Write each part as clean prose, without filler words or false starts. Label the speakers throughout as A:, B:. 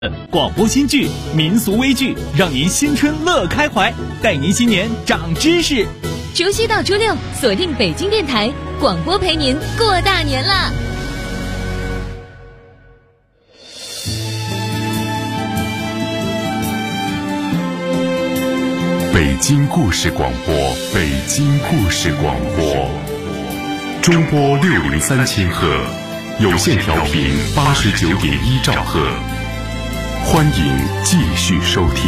A: 广播新剧、民俗微剧，让您新春乐开怀，带您新年长知识。
B: 除夕到初六，锁定北京电台广播，陪您过大年啦！
C: 北京故事广播，北京故事广播，中波603千赫，有线调频89.1兆赫。欢迎继续收听。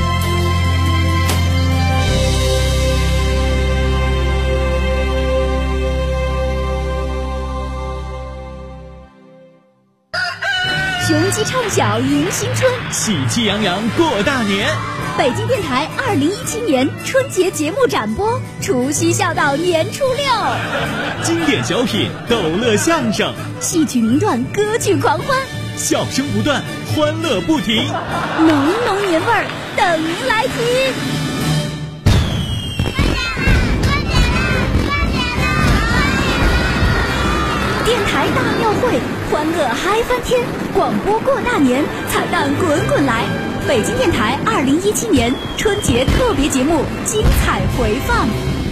D: 雄鸡唱晓迎新春，
A: 喜气洋洋过大年。
D: 北京电台2017年春节节目展播，除夕笑到年初六。
A: 经典小品、逗乐相声、
D: 戏曲名段、歌剧狂欢，
A: 笑声不断，欢乐不停，
D: 浓浓年味儿等您来听。电台大庙会，欢乐嗨翻天，广播过大年，彩蛋滚滚来。北京电台2017年春节特别节目精彩回放。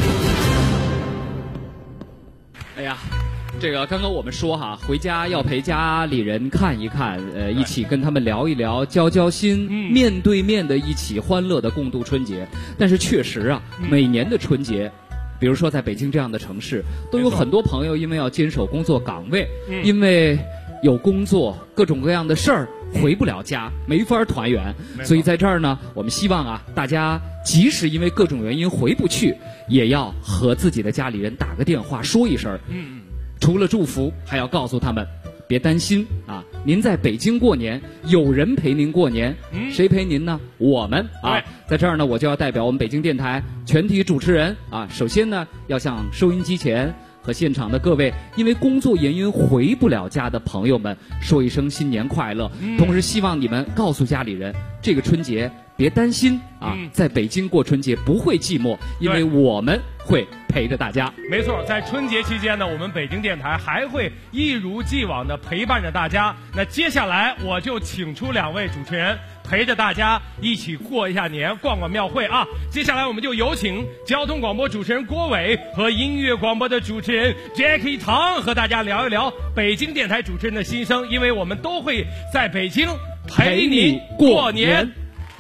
E: 哎呀，这个刚刚我们说哈，回家要陪家里人看一看，一起跟他们聊一聊，交交心，面对面的一起欢乐的共度春节。但是确实啊，每年的春节，比如说在北京这样的城市，都有很多朋友因为要坚守工作岗位，因为有工作各种各样的事儿，回不了家，没法团圆。所以在这儿呢，我们希望啊，大家即使因为各种原因回不去，也要和自己的家里人打个电话说一声。除了祝福，还要告诉他们别担心啊，您在北京过年，有人陪您过年。谁陪您呢？我们啊，在这儿呢，我就要代表我们北京电台全体主持人啊，首先呢，要向收音机前和现场的各位因为工作原因回不了家的朋友们说一声新年快乐。同时希望你们告诉家里人，这个春节别担心啊，在北京过春节不会寂寞，因为我们会陪着大家。
F: 没错，在春节期间呢，我们北京电台还会一如既往的陪伴着大家。那接下来我就请出2位主持人，陪着大家一起过一下年，逛逛庙会啊。接下来我们就有请交通广播主持人郭伟和音乐广播的主持人 Jackie 唐和大家聊一聊北京电台主持人的心声，因为我们都会在北京陪你过年。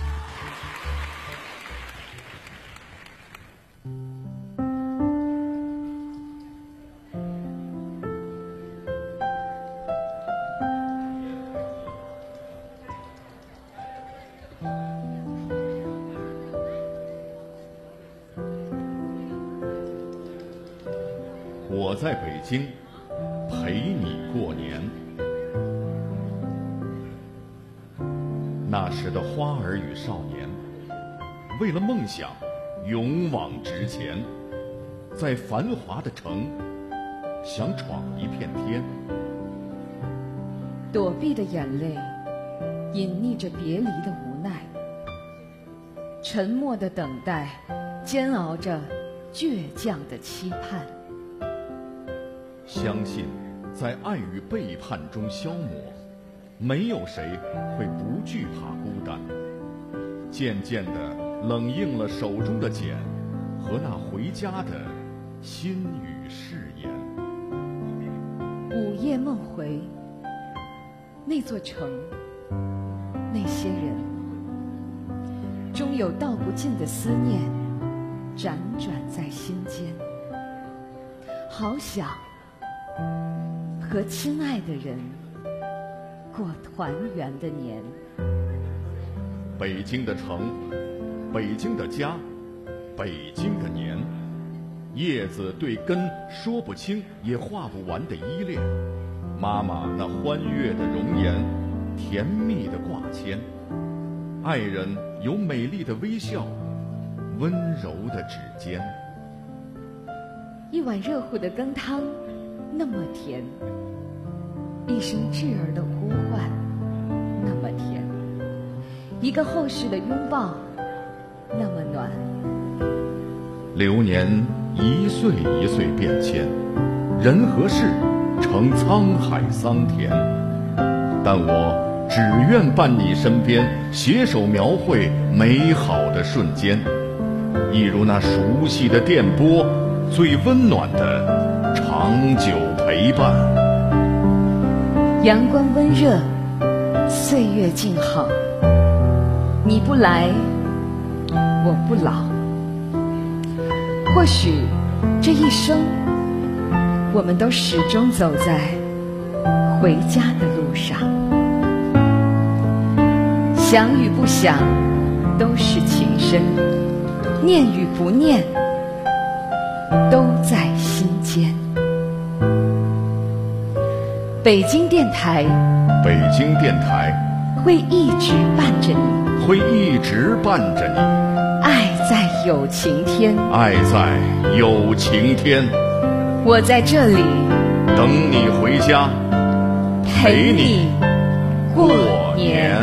G: 我在北京陪你过年。那时的花儿与少年，为了梦想勇往直前，在繁华的城想闯一片天。
H: 躲避的眼泪隐匿着别离的无奈，沉默的等待煎熬着倔强的期盼。
G: 相信在爱与背叛中消磨，没有谁会不惧怕孤单。渐渐地冷硬了手中的茧和那回家的心语誓言。
H: 午夜梦回，那座城，那些人，终有道不尽的思念辗转在心间。好想和亲爱的人过团圆的年。
G: 北京的城，北京的家，北京的年，叶子对根说不清也画不完的依恋，妈妈那欢悦的容颜，甜蜜的挂牵，爱人有美丽的微笑，温柔的指尖。
H: 一碗热乎的羹汤那么甜，一声稚儿的呼唤那么甜，一个厚实的拥抱那么暖。
G: 流年一岁一岁变迁，人和事成沧海桑田，但我只愿伴你身边，携手描绘美好的瞬间，一如那熟悉的电波，最温暖的长久陪伴。
H: 阳光温热，岁月静好，你不来，我不老。或许这一生，我们都始终走在回家的路上。想与不想都是情深，念与不念都在心间。北京电台，
G: 北京电台
H: 会一直伴着你，
G: 会一直伴着你。
H: 爱在有晴天，
G: 爱在有晴天。
H: 我在这里
G: 等你回家，陪你过年。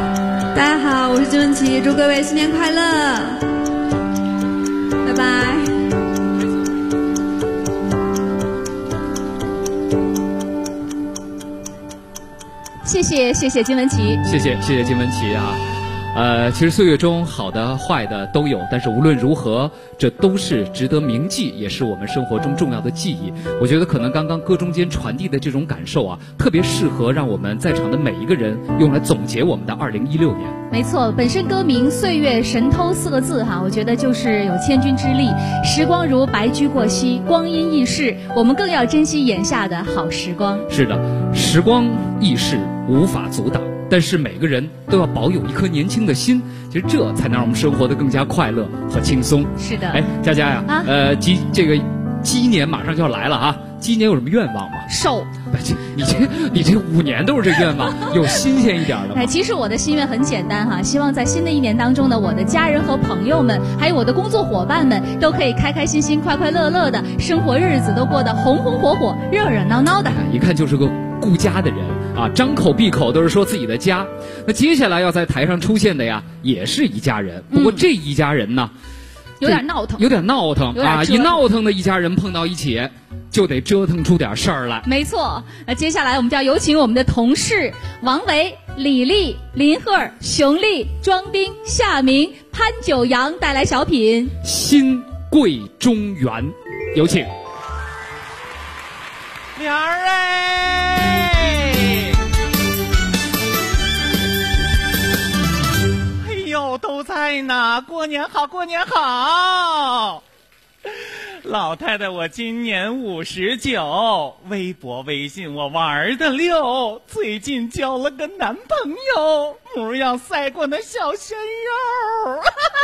I: 祝各位新年快乐，拜拜。
D: 谢谢金文琪，
E: 谢谢金文琪啊。其实岁月中好的坏的都有，但是无论如何，这都是值得铭记，也是我们生活中重要的记忆。我觉得可能刚刚歌中间传递的这种感受啊，特别适合让我们在场的每一个人用来总结我们的2016年。
D: 没错，本身歌名《岁月神偷》4个字哈，我觉得就是有千钧之力。时光如白驹过隙，光阴易逝，我们更要珍惜眼下的好时光。
E: 是的，时光易逝无法阻挡。但是每个人都要保有一颗年轻的心，其实这才能让我们生活得更加快乐和轻松。
D: 是的，
E: 哎，佳佳呀，鸡年马上就要来了啊！鸡年有什么愿望吗？
D: 瘦。
E: 你这5年都是这愿望，有新鲜一点的吗？
D: 哎，其实我的心愿很简单哈，希望在新的一年当中呢，我的家人和朋友们，还有我的工作伙伴们，都可以开开心心、快快乐乐的生活，日子都过得红红火火、热热闹闹的。
E: 一看就是个顾家的人啊，张口闭口都是说自己的家。那接下来要在台上出现的呀，也是一家人。不过这一家人呢，
D: 有点闹腾
E: 啊！一闹腾的一家人碰到一起，就得折腾出点事儿来。
D: 没错，那接下来我们就要有请我们的同事王维、李丽、林赫、熊丽、庄斌、夏明、潘九阳带来小品《
E: 新贵中原》，有请。
I: 莲儿哎，哎呦，都在呢！过年好，过年好！老太太，我今年59，微博、微信我玩的溜，最近交了个男朋友，模样赛过那小鲜肉。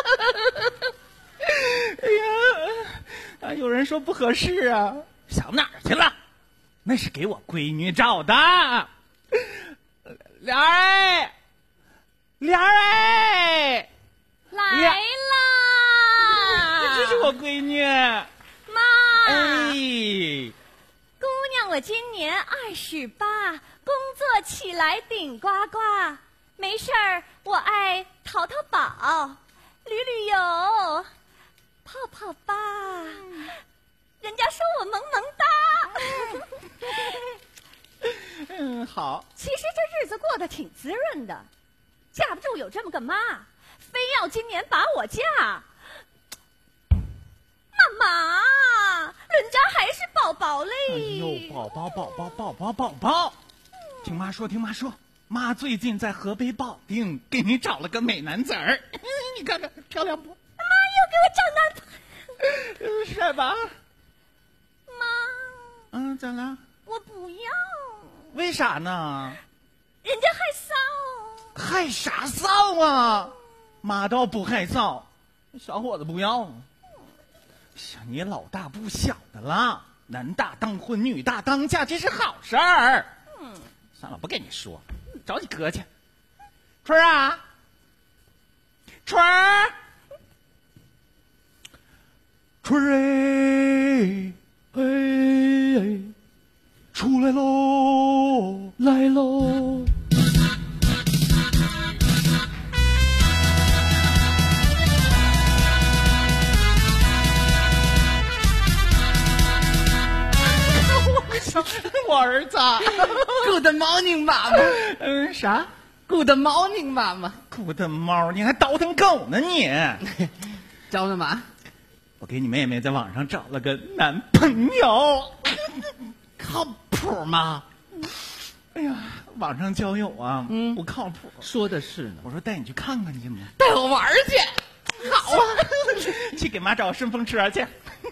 I: 哎呀，有人说不合适啊，想哪儿去了？那是给我闺女找的。莲儿哎，莲儿哎，
J: 来啦！
I: 这是我闺女。
J: 妈，
I: 哎，
J: 姑娘，我今年28，工作起来顶呱呱。没事儿，我爱淘淘宝、旅游、泡泡吧。人家说我萌萌哒。
I: 好。
J: 其实这日子过得挺滋润的，架不住有这么个妈，非要今年把我嫁。妈妈，人家还是宝宝嘞。
I: 哎呦，宝宝，听妈说，妈最近在河北保定给你找了个美男子儿，你看看漂亮不？
J: 妈又给我找男朋友，
I: 帅吧？
J: 妈，
I: 咋了？
J: 我不要。
I: 为啥呢？
J: 人家害臊。
I: 害啥臊啊？妈倒不害臊，小伙子不要。像你老大不小的了，男大当婚，女大当嫁，这是好事儿。算了，不跟你说，找你哥去。春儿啊，春儿，春儿哎，出来喽，来喽。我儿子
K: ，Good morning， 妈妈。
I: 啥
K: ？Good morning， 妈妈。
I: Good morning， 你还倒腾狗呢你？
K: 找什么？
I: 我给你妹妹在网上找了个男朋友，
K: 靠谱吗？
I: 哎呀，网上交友啊，不靠谱。
K: 说的是呢。
I: 我说带你去看看去嘛。
K: 带我玩去。好啊，
I: 去给妈找个顺风车去。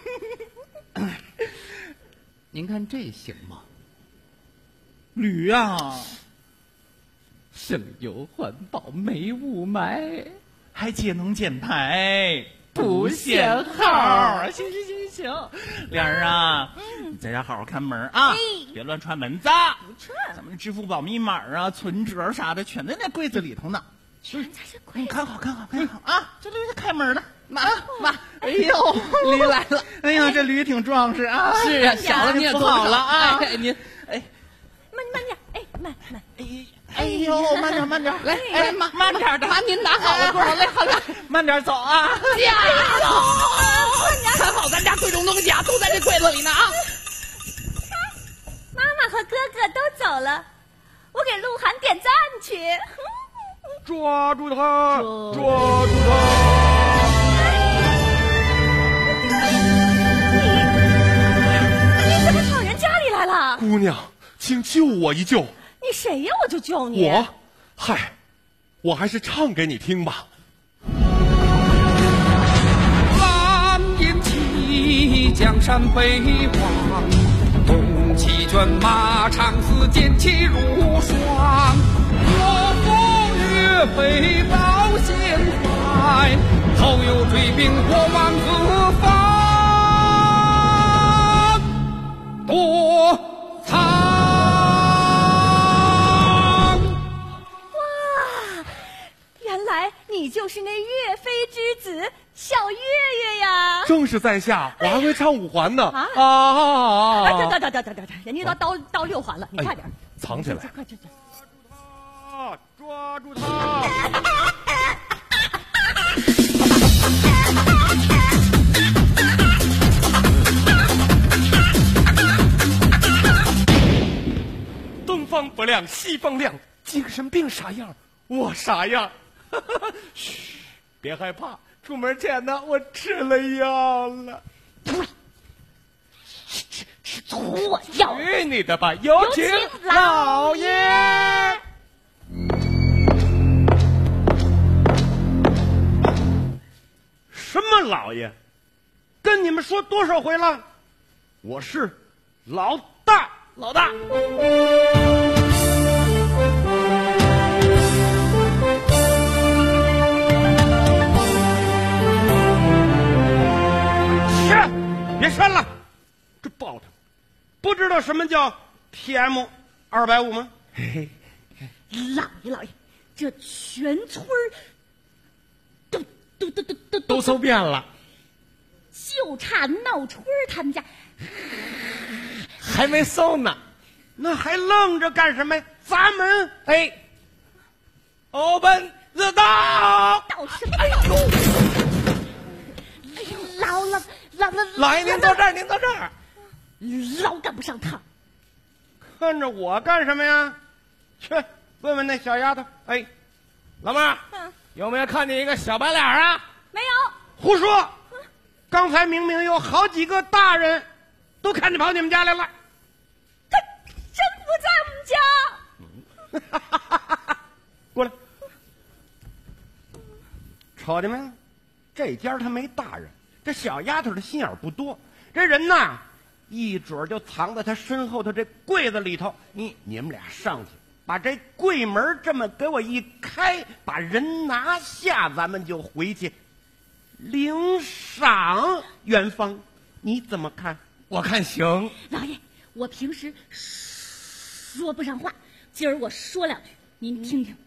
K: 您看这行吗？
I: 驴啊，
K: 省油环保没雾霾，
I: 还节能减排，不限号。行，莲儿啊，你在家好好看门啊，别乱串门子。
J: 不串。
I: 咱们支付宝密码啊、存折啥的，全在那柜子里头呢。
J: 全在这柜子。
I: 你看好啊！这驴开门了。
K: 妈，
I: 哎呦，
K: 驴来了！
I: 哎呀，这驴挺壮实啊！
K: 是啊，小了你也
I: 不好了啊！
K: 哎，您，
J: 慢点，慢。
I: 哎呦，慢点，
K: 来，哎妈，
I: 慢点的，
K: 妈您拿好了，好嘞，
I: 慢点走啊！
K: 加油！看好咱家贵重东西啊，都在这柜子里呢啊！
J: 妈妈和哥哥都走了， 我给鹿晗点赞去。
F: 抓住他！抓住他！
J: 你怎么跑人家里来了？
L: 姑娘，请救我一救。
J: 你谁呀？我就救你。
L: 我，嗨，我还是唱给你听吧。
K: 狼烟起，江山北望，红旗卷马，长嘶剑气如霜。我风岳飞报贤怀，后有追兵过万自方夺藏。
J: 哇，原来你就是那岳飞之子小岳岳呀！
L: 正是在下，我还会唱五环呢。
J: 啊！等，人家都到六环了，你快点，
L: 藏起来。
J: 快去！
F: 抓住他！
L: 东方不亮西方亮，精神病啥样？我啥样？嘘，别害怕，出门前呢，我吃了药了。
J: 吃错药！
L: 去你的吧！有请老爷。
F: 什么老爷？跟你们说多少回了？我是老大，老大。切，别删了，这报他，不知道什么叫 PM250吗？
J: 老爷，这全村
L: 都搜遍了，
J: 就差闹春他们家
L: 还没搜呢。
F: 那还愣着干什么呀？砸门！
L: 哎 ，Open the door！
J: 到什么道？哎呦，
L: 老爷您坐这儿，您坐这儿。
J: 老赶不上趟。
F: 看着我干什么呀？去问问那小丫头。哎，老妹儿，有没有看见一个小白脸啊？
J: 没有。
F: 胡说！刚才明明有好几个大人都看见跑你们家来了。
J: 他真不在我们家。
F: 过来，瞅见没有？这家他没大人，这小丫头的心眼不多。这人呐，一准就藏在他身后头这柜子里头。你们俩上去，把这柜门这么给我一开，把人拿下，咱们就回去领赏元芳。你怎么看？
L: 我看行。
J: 老爷，我平时说不上话，今儿我说两句，您听听。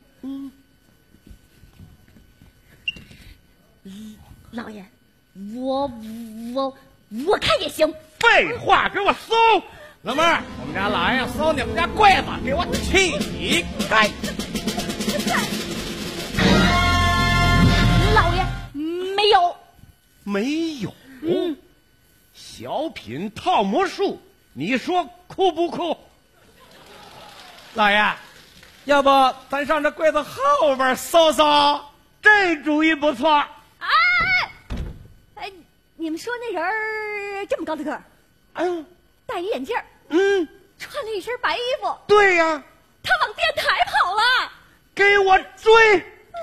J: 老爷，我看也行。
F: 废话，给我搜！
L: 老妹儿，我们家老爷要搜你们家柜子，给我起开！
J: 老爷，没有。
F: 没有。小品套魔术，你说酷不酷？
L: 老爷，要不咱上这柜子后边搜搜？
F: 这主意不错。
J: 哎，你们说那人儿这么高的个儿，戴一眼镜儿，穿了一身白衣服。
F: 对呀，
J: 他往电台跑了。
F: 给我追！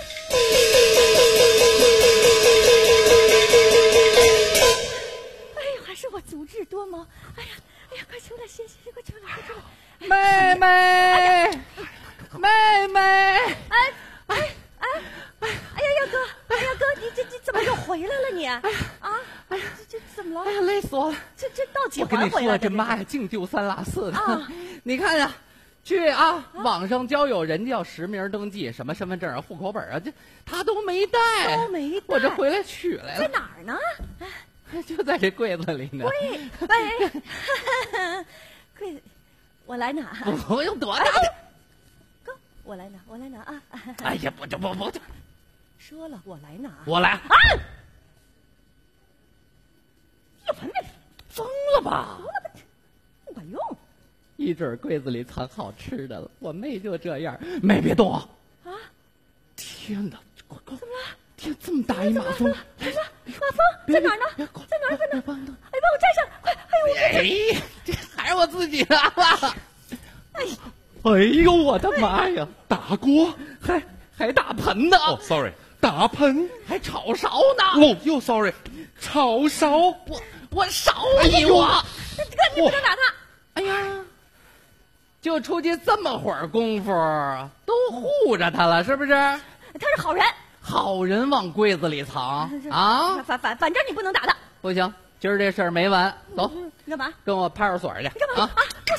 J: 哎呦，还是我足智多谋。哎呀，快出来，先快出来，快出来！
K: 妹妹，妹妹，
J: 哎呀，哥，你这怎么又回来了你？这怎么了？
K: 哎呀，累死我了！
J: 这到几
K: 我跟你
J: 环回来
K: 说，这妈呀，净丢三落四的。你看呀，去网上交友，人家要实名登记，什么身份证啊、户口本啊，这他都没带。我这回来取来了。
J: 在哪儿呢？
K: 就在这柜子里呢。
J: 柜子，我来拿。
K: 不用多大。
J: 哥，我来拿啊！
K: 哎呀，不，
J: 说了，我来拿。
K: 我来。
J: 你闻没？
K: 疯了吧？
J: 不管用。
E: 一准柜子里藏好吃的了。我妹就这样，妹别动啊！啊！天哪，快！怎么了？天，这么大一马蜂！
J: 来了，马蜂在哪儿呢？在哪儿？哎，帮我摘上！快！
E: 哎，这还是我自己的吧？哎呦，我的妈呀！
L: 打锅
E: 还打盆呢！
L: 哦 ，sorry， 打盆
E: 还炒勺呢！
L: 哦，又 sorry， 炒勺，
E: 我勺你我！
J: 哥，你不能打他！
E: 哎呀，就出去这么会儿功夫，都护着他了，是不是？
J: 他是好人，
E: 好人往柜子里藏啊！
J: 反正你不能打他。
E: 不行，今儿这事儿没完，走。
J: 干嘛？
E: 跟我派出所去。
J: 干嘛？啊！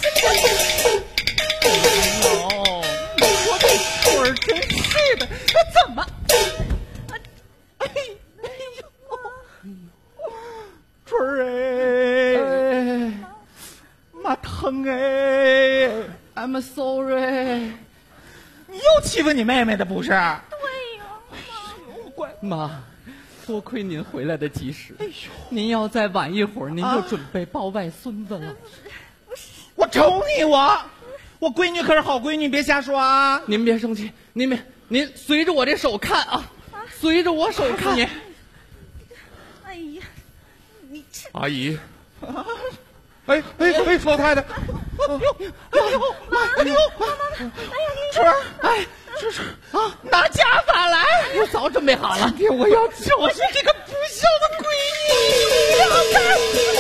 I: 哎呦，我这腿儿真是的，那怎么？哎呦，腿儿哎，妈疼哎
E: ！I'm sorry。
I: 你又欺负你妹妹的不是？对
J: 呀，
I: 乖
E: 妈，多亏您回来的及时。哎呦，您要再晚一会儿，您就准备抱外孙子了。
I: 我瞅你我闺女可是好闺女，别瞎说啊！
E: 您别生气，您随着我这手看啊，随着我手看。
J: 哎呀，你这
L: 阿姨，哎，老太太，
I: 春儿，哎，春儿啊，拿家法来，
E: 我早准备好了，
I: 我要教训这个不孝的闺女！要干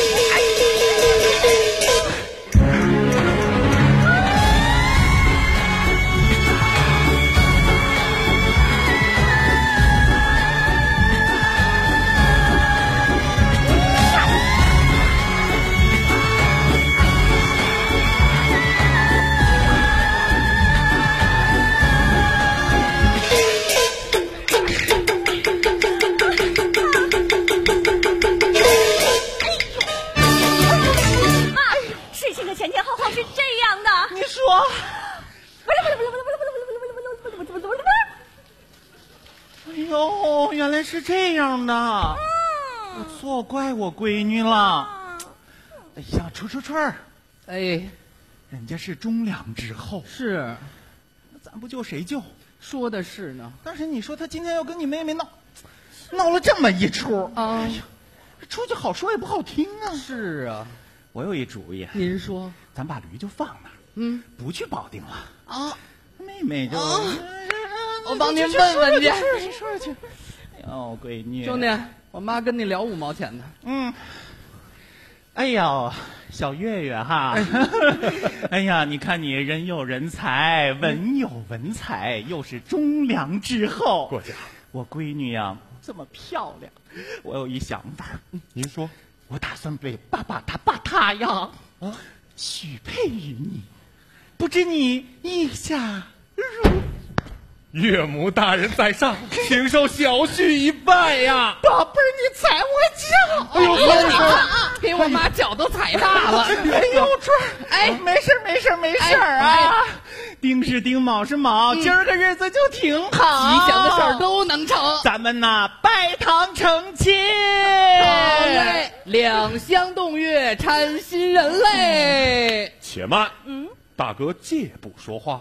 I: 哦，原来是这样的，我错怪我闺女了。哎呀，春儿，
E: 哎，
I: 人家是忠良之后，
E: 是，
I: 咱不救谁救？
E: 说的是呢。
I: 但是你说他今天要跟你妹妹闹了这么一出啊！哎呀，出去好说也不好听啊。
E: 是啊，
I: 我有一主意。
E: 您说，
I: 咱把驴就放那儿，不去保定了
E: 啊。
I: 妹妹就，
E: 我帮您问问去。
I: 说去。哦，闺女，
E: 兄弟，我妈跟你聊5毛钱的。
I: 哎呦，小月月哈，哎呀，你看你人有人才，文有文才，又是忠良之后。
L: 过奖。
I: 我闺女呀，这么漂亮，我有一想法。
L: 您说，
I: 我打算为把她呀许配于你，不知你意下如？
L: 岳母大人在上，请受小婿一拜呀！
I: 宝贝儿，你踩我脚！
E: 哎呦，你看，给我妈脚都踩大了！
I: 哎呦，春儿，哎，没事啊！丁是丁，卯是卯，今儿个日子就挺好，
E: 吉祥的事儿都能成。
I: 咱们呐，拜堂成亲。
E: 好嘞，两相动月，搀新人嘞。
L: 且慢，大哥借步说话。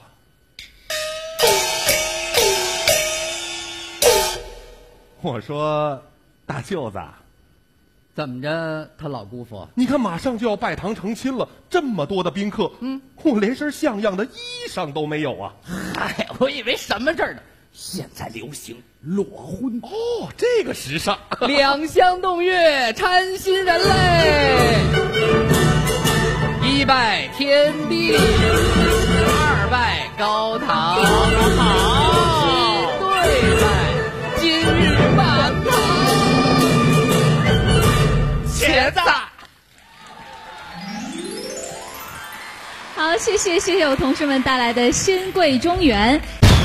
G: 我说，大舅子，
E: 怎么着？他老姑父，
L: 你看马上就要拜堂成亲了，这么多的宾客，我连身像样的衣裳都没有啊！
E: 嗨，我以为什么事儿呢？现在流行裸婚
L: 哦，这个时尚。
E: 两相动月，搀新人嘞！一拜天地，二拜高堂，对拜今日满堂。茄子。
B: 好，谢谢我同事们带来的新贵中原。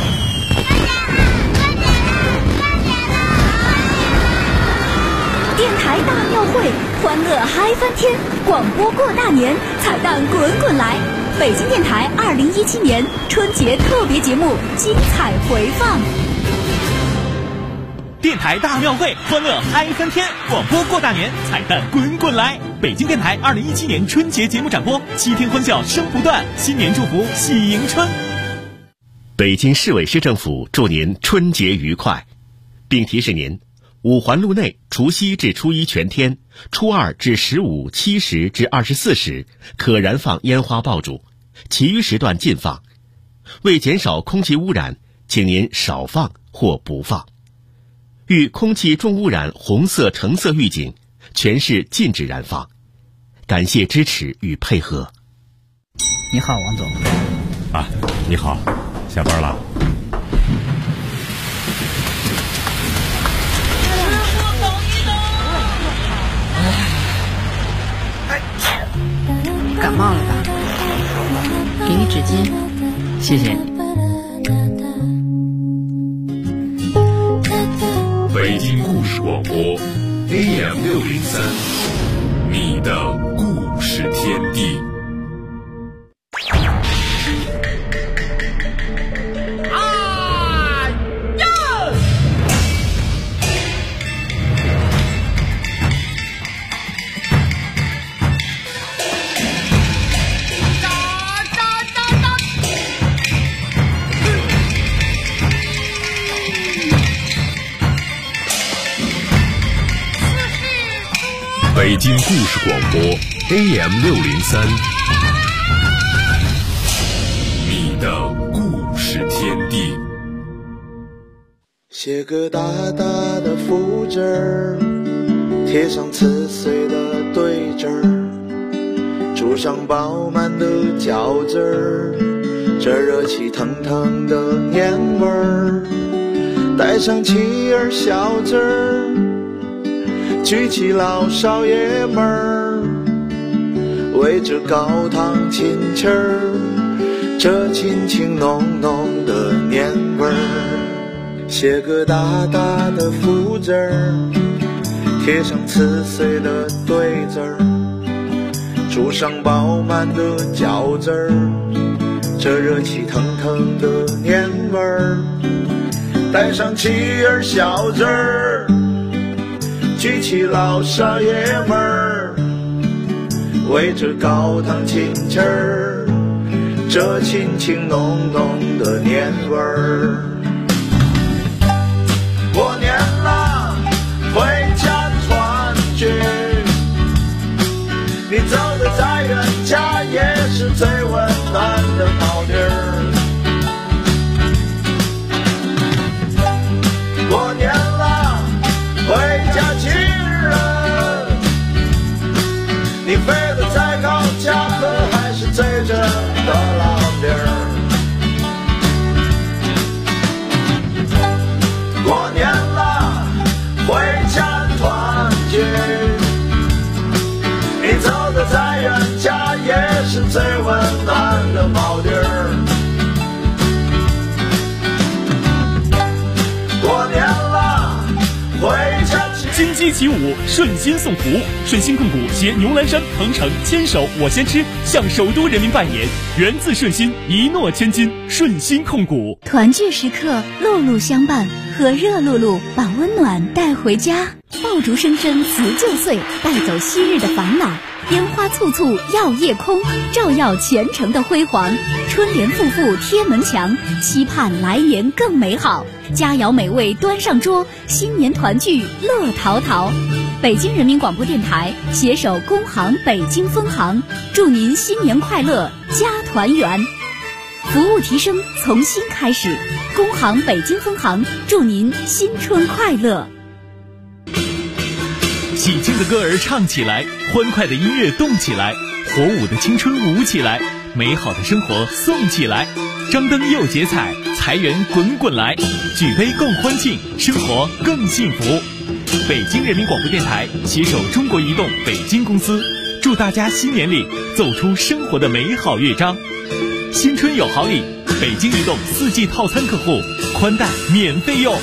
D: 电台大庙会，欢乐嗨翻天，广播过大年，彩蛋滚滚来。北京电台2017年春节特别节目精彩回放。
A: 电台大庙会，欢乐嗨翻天，广播过大年，彩蛋滚滚来。北京电台2017年春节节目展播，7天欢笑声不断，新年祝福喜迎春。
M: 北京市委市政府祝您春节愉快，并提示您，五环路内除夕至初一全天，初二至15、7时至24时可燃放烟花爆竹，其余时段禁放。为减少空气污染，请您少放或不放。遇空气重污染红色、橙色预警，全市禁止燃放。感谢支持与配合。
N: 你好，王总。
C: 啊，你好，下班了。
N: 感冒了吧？给你纸巾，谢谢你。
C: 北京故事广播 AM603，你的故事天地。北京故事广播 AM603，你的故事天地。
O: 写个大大的福字儿，贴上刺碎的对子儿，煮上饱满的饺子儿，这热气腾腾的年味儿，带上妻儿小子儿，举起老少爷们儿，围着高堂亲戚儿，这亲情浓浓的年味儿。写个大大的福字儿，贴上刺碎的对子儿，煮上饱满的饺子儿，这热气腾腾的年味儿，带上妻儿小子儿，举起老少爷们儿，围着高堂亲戚儿，这亲情浓浓的年味儿。过年了，回家团聚，你走得再远，家也是最温暖的宝地儿。过年了，回家亲人，你飞得再高，家可还是最真的老地儿。过年了，回家团聚，你走得再远，家也是最温暖的宝地儿。过年了，回家
A: 金鸡起舞，顺心送福。顺心控股携牛栏山、鹏城牵手我先吃，向首都人民拜年，源自顺心，一诺千金。顺心控股。
D: 团聚时刻，路路相伴，和热露露把温暖带回家。爆竹声声辞旧岁，带走昔日的烦恼。烟花簇簇耀夜空，照耀前程的辉煌。春联复复贴门墙，期盼来年更美好。佳肴美味端上桌，新年团聚乐陶陶。北京人民广播电台携手工行北京分行，祝您新年快乐，家团圆。服务提升从新开始，工行北京分行祝您新春快乐。
A: 喜庆的歌儿唱起来，欢快的音乐动起来，火舞的青春舞起来，美好的生活送起来。张灯又结彩，财源滚滚来，举杯共欢庆，生活更幸福。北京人民广播电台携手中国移动北京公司，祝大家新年里奏出生活的美好乐章。新春有好礼，北京移动4G 套餐客户宽带免费用。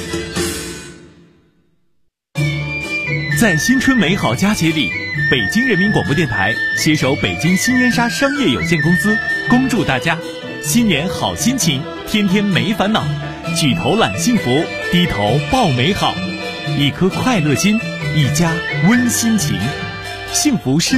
A: 在新春美好佳节里，北京人民广播电台携手北京新烟沙商业有限公司，恭祝大家新年好心情，天天没烦恼，举头揽幸福， 低头抱美好，一颗快乐心，一家温馨情，幸福生